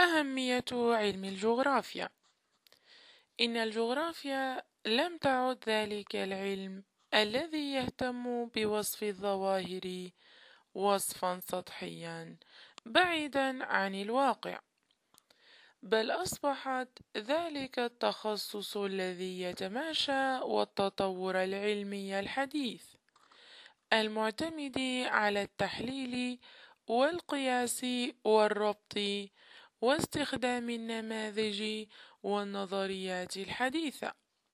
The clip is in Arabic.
أهمية علم الجغرافيا. إن الجغرافيا لم تعد ذلك العلم الذي يهتم بوصف الظواهر وصفا سطحيا بعيدا عن الواقع، بل أصبحت ذلك التخصص الذي يتماشى والتطور العلمي الحديث المعتمد على التحليل والقياس والربط واستخدام النماذج والنظريات الحديثة.